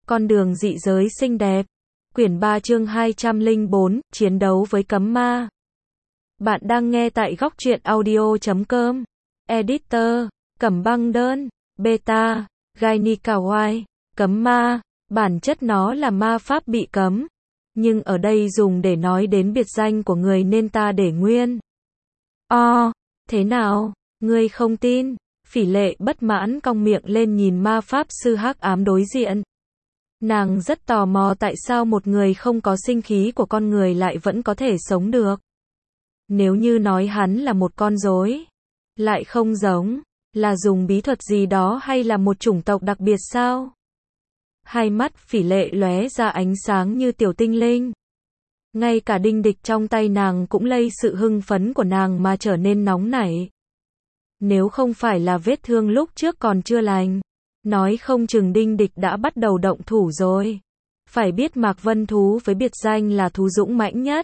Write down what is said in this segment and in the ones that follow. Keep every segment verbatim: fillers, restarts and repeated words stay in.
Con đường dị giới xinh đẹp. Quyển ba chương hai trăm lẻ bốn, chiến đấu với cấm ma. Bạn đang nghe tại góc truyện audio chấm com. Editor, Cẩm Băng Đơn, Beta, Gaini Kawaii, cấm ma. Bản chất nó là ma pháp bị cấm. Nhưng ở đây dùng để nói đến biệt danh của người nên ta để nguyên. O, thế nào? Ngươi không tin? Phỉ Lệ bất mãn cong miệng lên nhìn ma pháp sư hắc ám đối diện. Nàng rất tò mò tại sao một người không có sinh khí của con người lại vẫn có thể sống được. Nếu như nói hắn là một con rối, lại không giống, là dùng bí thuật gì đó hay là một chủng tộc đặc biệt sao? Hai mắt Phỉ Lệ lóe ra ánh sáng như tiểu tinh linh. Ngay cả đinh địch trong tay nàng cũng lây sự hưng phấn của nàng mà trở nên nóng nảy. Nếu không phải là vết thương lúc trước còn chưa lành, nói không chừng đinh địch đã bắt đầu động thủ rồi. Phải biết Mạc Vân thú với biệt danh là thú dũng mãnh nhất,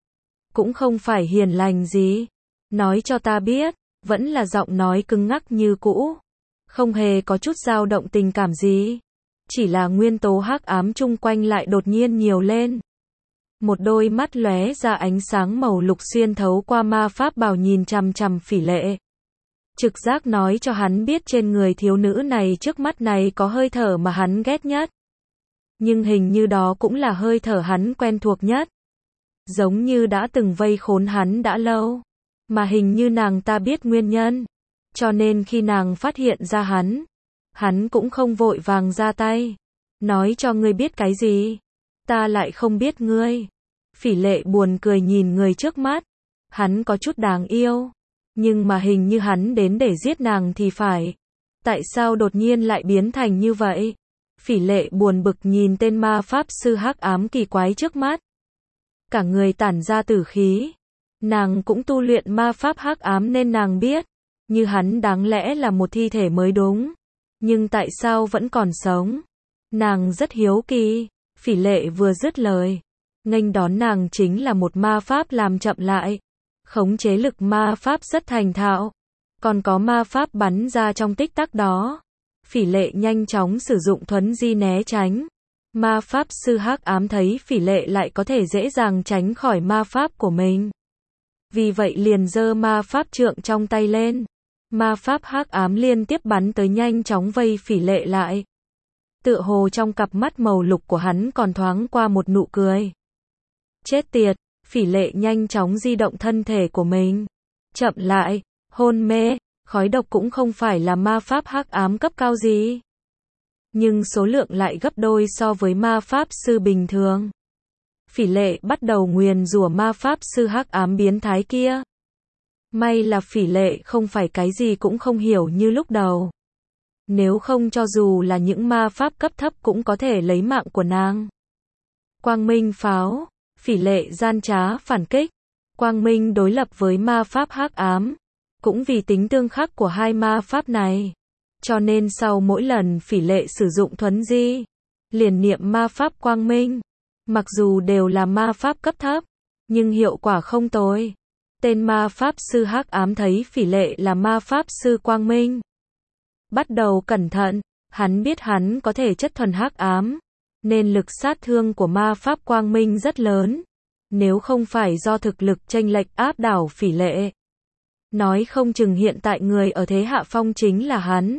cũng không phải hiền lành gì. Nói cho ta biết, vẫn là giọng nói cứng ngắc như cũ, không hề có chút dao động tình cảm gì. Chỉ là nguyên tố hắc ám chung quanh lại đột nhiên nhiều lên. Một đôi mắt lóe ra ánh sáng màu lục xuyên thấu qua ma pháp bào nhìn chằm chằm Phỉ Lệ. Trực giác nói cho hắn biết trên người thiếu nữ này trước mắt này có hơi thở mà hắn ghét nhất. Nhưng hình như đó cũng là hơi thở hắn quen thuộc nhất. Giống như đã từng vây khốn hắn đã lâu. Mà hình như nàng ta biết nguyên nhân. Cho nên khi nàng phát hiện ra hắn, hắn cũng không vội vàng ra tay. Nói cho ngươi biết cái gì? Ta lại không biết ngươi. Phỉ Lệ buồn cười nhìn người trước mắt. Hắn có chút đáng yêu. Nhưng mà hình như hắn đến để giết nàng thì phải. Tại sao đột nhiên lại biến thành như vậy? Phỉ Lệ buồn bực nhìn tên ma pháp sư hắc ám kỳ quái trước mắt. Cả người tản ra tử khí. Nàng cũng tu luyện ma pháp hắc ám nên nàng biết, như hắn đáng lẽ là một thi thể mới đúng. Nhưng tại sao vẫn còn sống? Nàng rất hiếu kỳ. Phỉ Lệ vừa dứt lời, nghênh đón nàng chính là một ma pháp làm chậm lại. Khống chế lực ma pháp rất thành thạo. Còn có ma pháp bắn ra trong tích tắc đó. Phỉ Lệ nhanh chóng sử dụng thuấn di né tránh. Ma pháp sư hắc ám thấy Phỉ Lệ lại có thể dễ dàng tránh khỏi ma pháp của mình. Vì vậy liền giơ ma pháp trượng trong tay lên. Ma pháp hắc ám liên tiếp bắn tới nhanh chóng vây Phỉ Lệ lại. Tựa hồ trong cặp mắt màu lục của hắn còn thoáng qua một nụ cười. Chết tiệt! Phỉ Lệ nhanh chóng di động thân thể của mình. Chậm lại, hôn mê, khói độc cũng không phải là ma pháp hắc ám cấp cao gì. Nhưng số lượng lại gấp đôi so với ma pháp sư bình thường. Phỉ Lệ bắt đầu nguyền rủa ma pháp sư hắc ám biến thái kia. May là Phỉ Lệ không phải cái gì cũng không hiểu như lúc đầu. Nếu không cho dù là những ma pháp cấp thấp cũng có thể lấy mạng của nàng. Quang minh pháo. Phỉ Lệ gian trá phản kích. Quang minh đối lập với ma pháp hắc ám. Cũng vì tính tương khắc của hai ma pháp này. Cho nên sau mỗi lần Phỉ Lệ sử dụng thuấn di, liền niệm ma pháp quang minh. Mặc dù đều là ma pháp cấp thấp, nhưng hiệu quả không tồi. Tên ma pháp sư hắc ám thấy Phỉ Lệ là ma pháp sư quang minh. Bắt đầu cẩn thận, hắn biết hắn có thể chất thuần hắc ám. Nên lực sát thương của ma pháp quang minh rất lớn. Nếu không phải do thực lực chênh lệch áp đảo Phỉ Lệ, nói không chừng hiện tại người ở thế hạ phong chính là hắn.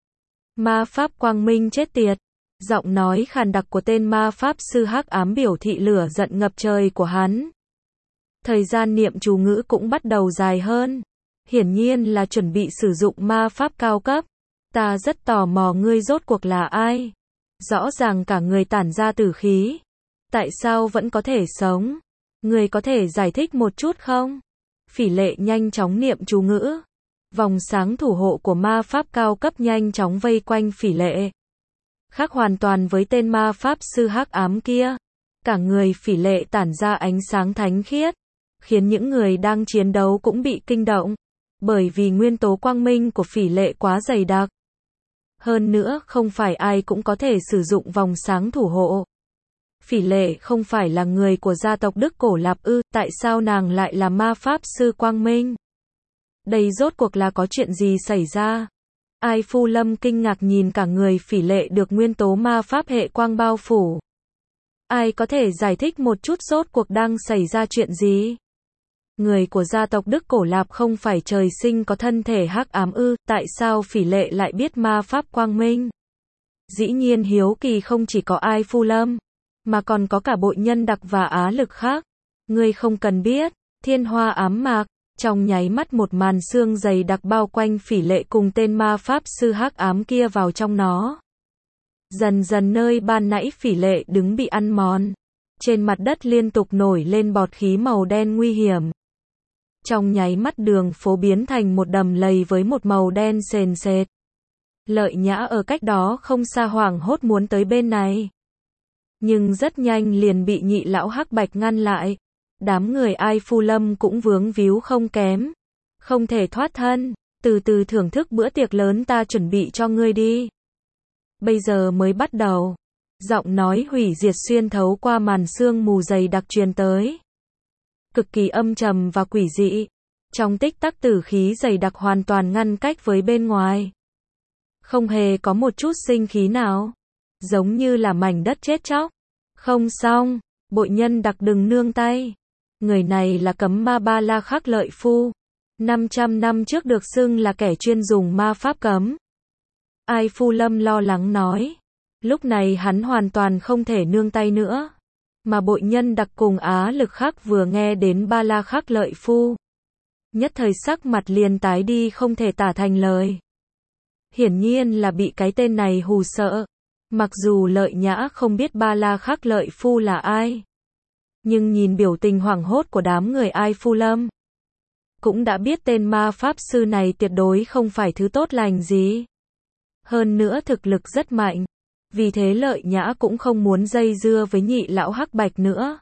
Ma pháp quang minh chết tiệt. Giọng nói khàn đặc của tên ma pháp sư hắc ám biểu thị lửa giận ngập trời của hắn. Thời gian niệm chú ngữ cũng bắt đầu dài hơn. Hiển nhiên là chuẩn bị sử dụng ma pháp cao cấp. Ta rất tò mò ngươi rốt cuộc là ai? Rõ ràng cả người tản ra tử khí. Tại sao vẫn có thể sống? Ngươi có thể giải thích một chút không? Phỉ Lệ nhanh chóng niệm chú ngữ. Vòng sáng thủ hộ của ma pháp cao cấp nhanh chóng vây quanh Phỉ Lệ. Khác hoàn toàn với tên ma pháp sư hắc ám kia. Cả người Phỉ Lệ tản ra ánh sáng thánh khiết, khiến những người đang chiến đấu cũng bị kinh động. Bởi vì nguyên tố quang minh của Phỉ Lệ quá dày đặc. Hơn nữa không phải ai cũng có thể sử dụng vòng sáng thủ hộ. Phỉ Lệ không phải là người của gia tộc Đức Cổ Lạp ư, tại sao nàng lại là ma pháp sư quang minh? Đây rốt cuộc là có chuyện gì xảy ra? Ai Phu Lâm kinh ngạc nhìn cả người Phỉ Lệ được nguyên tố ma pháp hệ quang bao phủ. Ai có thể giải thích một chút rốt cuộc đang xảy ra chuyện gì? Người của gia tộc Đức Cổ Lạp không phải trời sinh có thân thể hắc ám ư, tại sao Phỉ Lệ lại biết ma pháp quang minh? Dĩ nhiên hiếu kỳ không chỉ có Ai Phu Lâm, mà còn có cả Bội Nhân Đặc và Á Lực khác. Ngươi không cần biết, Thiên Hoa ám mạc, trong nháy mắt một màn sương dày đặc bao quanh Phỉ Lệ cùng tên ma pháp sư hắc ám kia vào trong nó. Dần dần nơi ban nãy Phỉ Lệ đứng bị ăn mòn. Trên mặt đất liên tục nổi lên bọt khí màu đen nguy hiểm. Trong nháy mắt đường phố biến thành một đầm lầy với một màu đen sền sệt. Lợi Nhã ở cách đó không xa hoảng hốt muốn tới bên này. Nhưng rất nhanh liền bị nhị lão hắc bạch ngăn lại. Đám người Ai Phu Lâm cũng vướng víu không kém. Không thể thoát thân, từ từ thưởng thức bữa tiệc lớn ta chuẩn bị cho ngươi đi. Bây giờ mới bắt đầu. Giọng nói hủy diệt xuyên thấu qua màn sương mù dày đặc truyền tới. Cực kỳ âm trầm và quỷ dị. Trong tích tắc tử khí dày đặc hoàn toàn ngăn cách với bên ngoài. Không hề có một chút sinh khí nào. Giống như là mảnh đất chết chóc. Không xong, Bội Nhân Đặc đừng nương tay. Người này là Cấm Ma Ba La Khắc Lợi Phu. năm trăm năm trước được xưng là kẻ chuyên dùng ma pháp cấm. Ai Phu Lâm lo lắng nói. Lúc này hắn hoàn toàn không thể nương tay nữa. Mà Bội Nhân Đặc cùng Á Lực Khắc vừa nghe đến Ba La Khắc Lợi Phu. Nhất thời sắc mặt liền tái đi không thể tả thành lời. Hiển nhiên là bị cái tên này hù sợ. Mặc dù Lợi Nhã không biết Ba La Khắc Lợi Phu là ai. Nhưng nhìn biểu tình hoảng hốt của đám người Ai Phu Lâm. Cũng đã biết tên ma pháp sư này tuyệt đối không phải thứ tốt lành gì. Hơn nữa thực lực rất mạnh. Vì thế Lợi Nhã cũng không muốn dây dưa với nhị lão hắc bạch nữa.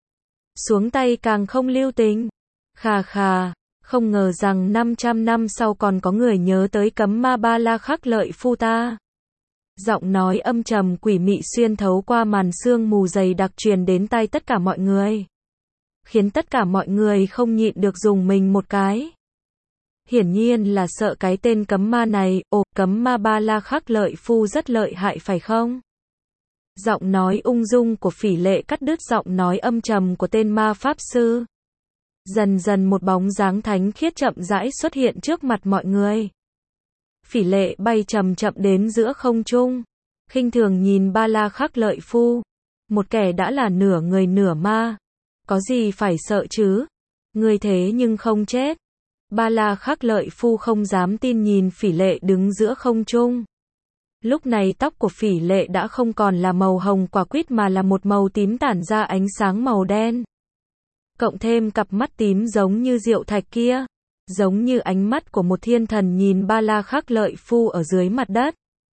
Xuống tay càng không lưu tình. Khà khà, không ngờ rằng năm trăm năm sau còn có người nhớ tới Cấm Ma Ba La Khắc Lợi Phu ta. Giọng nói âm trầm quỷ mị xuyên thấu qua màn sương mù dày đặc truyền đến tai tất cả mọi người. Khiến tất cả mọi người không nhịn được dùng mình một cái. Hiển nhiên là sợ cái tên cấm ma này, ồ, Cấm Ma Ba La Khắc Lợi Phu rất lợi hại phải không? Giọng nói ung dung của Phỉ Lệ cắt đứt giọng nói âm trầm của tên ma pháp sư. Dần dần một bóng dáng thánh khiết chậm rãi xuất hiện trước mặt mọi người. Phỉ Lệ bay chậm chậm đến giữa không trung, khinh thường nhìn Ba La Khắc Lợi Phu, một kẻ đã là nửa người nửa ma, có gì phải sợ chứ? Người thế nhưng không chết. Ba La Khắc Lợi Phu không dám tin nhìn Phỉ Lệ đứng giữa không trung. Lúc này tóc của Phỉ Lệ đã không còn là màu hồng quả quýt mà là một màu tím tản ra ánh sáng màu đen. Cộng thêm cặp mắt tím giống như rượu thạch kia, giống như ánh mắt của một thiên thần nhìn Ba La Khắc Lợi Phu ở dưới mặt đất.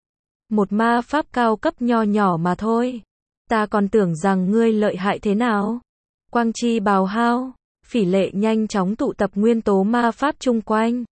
Một ma pháp cao cấp nho nhỏ mà thôi. Ta còn tưởng rằng ngươi lợi hại thế nào. Quang chi bào hao. Phỉ Lệ nhanh chóng tụ tập nguyên tố ma pháp chung quanh.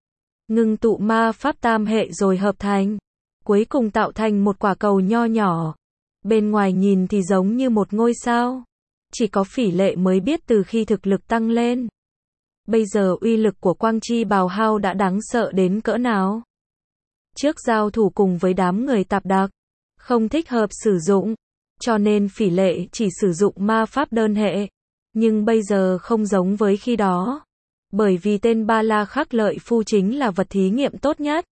Ngưng tụ ma pháp tam hệ rồi hợp thành. Cuối cùng tạo thành một quả cầu nho nhỏ. Bên ngoài nhìn thì giống như một ngôi sao. Chỉ có Phỉ Lệ mới biết từ khi thực lực tăng lên. Bây giờ uy lực của Quang Chi Bào Hao đã đáng sợ đến cỡ nào. Trước giao thủ cùng với đám người tạp đặc, không thích hợp sử dụng, cho nên Phỉ Lệ chỉ sử dụng ma pháp đơn hệ. Nhưng bây giờ không giống với khi đó. Bởi vì tên Ba La Khắc Lợi Phu chính là vật thí nghiệm tốt nhất.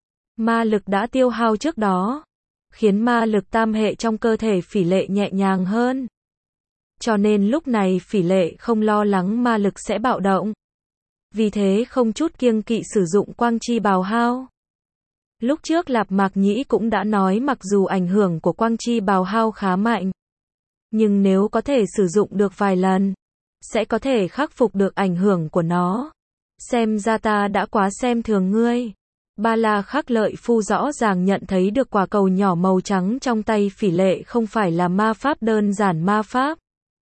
Ma lực đã tiêu hao trước đó, khiến ma lực tam hệ trong cơ thể Phỉ Lệ nhẹ nhàng hơn. Cho nên lúc này Phỉ Lệ không lo lắng ma lực sẽ bạo động. Vì thế không chút kiêng kỵ sử dụng Quang Chi Bào Hao. Lúc trước Lạp Mạc Nhĩ cũng đã nói mặc dù ảnh hưởng của Quang Chi Bào Hao khá mạnh, nhưng nếu có thể sử dụng được vài lần, sẽ có thể khắc phục được ảnh hưởng của nó. Xem ra ta đã quá xem thường ngươi. Ba La Khắc Lợi Phu rõ ràng nhận thấy được quả cầu nhỏ màu trắng trong tay Phỉ Lệ không phải là ma pháp đơn giản ma pháp.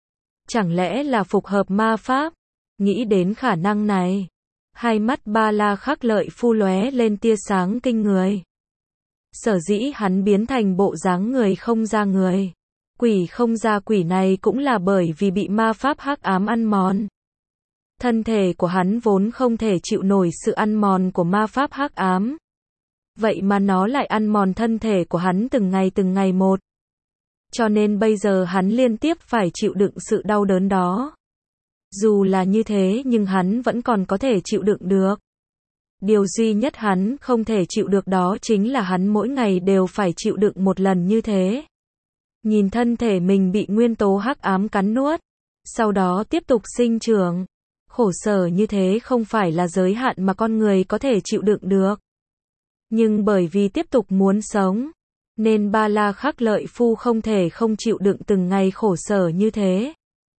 Chẳng lẽ là phục hợp ma pháp? Nghĩ đến khả năng này, hai mắt Ba La Khắc Lợi Phu lóe lên tia sáng kinh người. Sở dĩ hắn biến thành bộ dáng người không ra người, quỷ không ra quỷ này cũng là bởi vì bị ma pháp hắc ám ăn mòn. Thân thể của hắn vốn không thể chịu nổi sự ăn mòn của ma pháp hắc ám. Vậy mà nó lại ăn mòn thân thể của hắn từng ngày từng ngày một. Cho nên bây giờ hắn liên tiếp phải chịu đựng sự đau đớn đó. Dù là như thế nhưng hắn vẫn còn có thể chịu đựng được. Điều duy nhất hắn không thể chịu được đó chính là hắn mỗi ngày đều phải chịu đựng một lần như thế. Nhìn thân thể mình bị nguyên tố hắc ám cắn nuốt, sau đó tiếp tục sinh trưởng. Khổ sở như thế không phải là giới hạn mà con người có thể chịu đựng được. Nhưng bởi vì tiếp tục muốn sống, nên Ba La Khắc Lợi Phu không thể không chịu đựng từng ngày khổ sở như thế.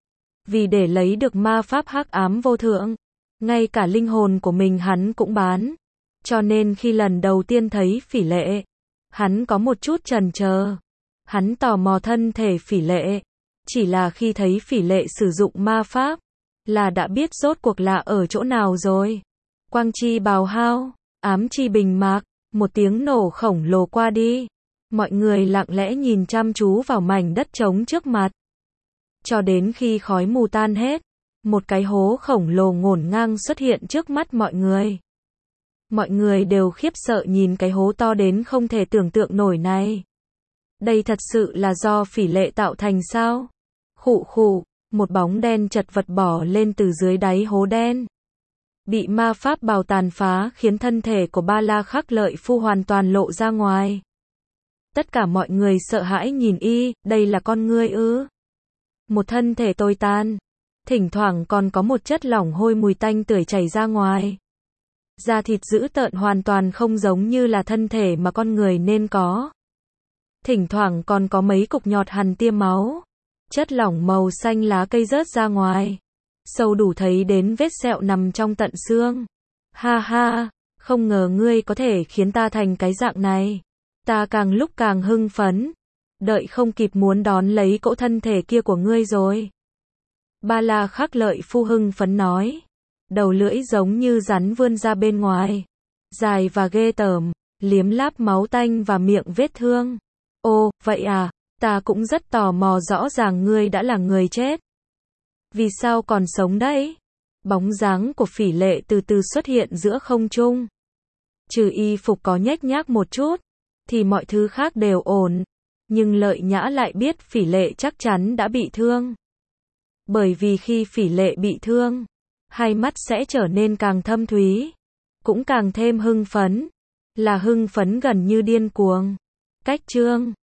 Vì để lấy được ma pháp hắc ám vô thượng, ngay cả linh hồn của mình hắn cũng bán. Cho nên khi lần đầu tiên thấy Phỉ Lệ, hắn có một chút chần chờ. Hắn tò mò thân thể Phỉ Lệ. Chỉ là khi thấy Phỉ Lệ sử dụng ma pháp, là đã biết rốt cuộc là ở chỗ nào rồi. Quang chi bào hao, ám chi bình mạc, một tiếng nổ khổng lồ qua đi. Mọi người lặng lẽ nhìn chăm chú vào mảnh đất trống trước mặt. Cho đến khi khói mù tan hết, một cái hố khổng lồ ngổn ngang xuất hiện trước mắt mọi người. Mọi người đều khiếp sợ nhìn cái hố to đến không thể tưởng tượng nổi này. Đây thật sự là do Phỉ Lệ tạo thành sao? Khụ khụ, một bóng đen chật vật bỏ lên từ dưới đáy hố đen. Bị ma pháp bào tàn phá khiến thân thể của Ba La Khắc Lợi Phu hoàn toàn lộ ra ngoài. Tất cả mọi người sợ hãi nhìn y, đây là con ngươi ư? Một thân thể tồi tàn, thỉnh thoảng còn có một chất lỏng hôi mùi tanh tưởi chảy ra ngoài. Da thịt dữ tợn hoàn toàn không giống như là thân thể mà con người nên có. Thỉnh thoảng còn có mấy cục nhọt hằn tia máu. Chất lỏng màu xanh lá cây rớt ra ngoài. Sâu đủ thấy đến vết sẹo nằm trong tận xương. Ha ha, không ngờ ngươi có thể khiến ta thành cái dạng này. Ta càng lúc càng hưng phấn. Đợi không kịp muốn đón lấy cỗ thân thể kia của ngươi rồi. Ba La Khắc Lợi Phu hưng phấn nói. Đầu lưỡi giống như rắn vươn ra bên ngoài. Dài và ghê tởm, liếm láp máu tanh và miệng vết thương. Ồ, vậy à, ta cũng rất tò mò rõ ràng ngươi đã là người chết. Vì sao còn sống đấy? Bóng dáng của Phỉ Lệ từ từ xuất hiện giữa không trung. Trừ y phục có nhếch nhác một chút, thì mọi thứ khác đều ổn. Nhưng Lợi Nhã lại biết Phỉ Lệ chắc chắn đã bị thương. Bởi vì khi Phỉ Lệ bị thương, hai mắt sẽ trở nên càng thâm thúy, cũng càng thêm hưng phấn. Là hưng phấn gần như điên cuồng. Cách chương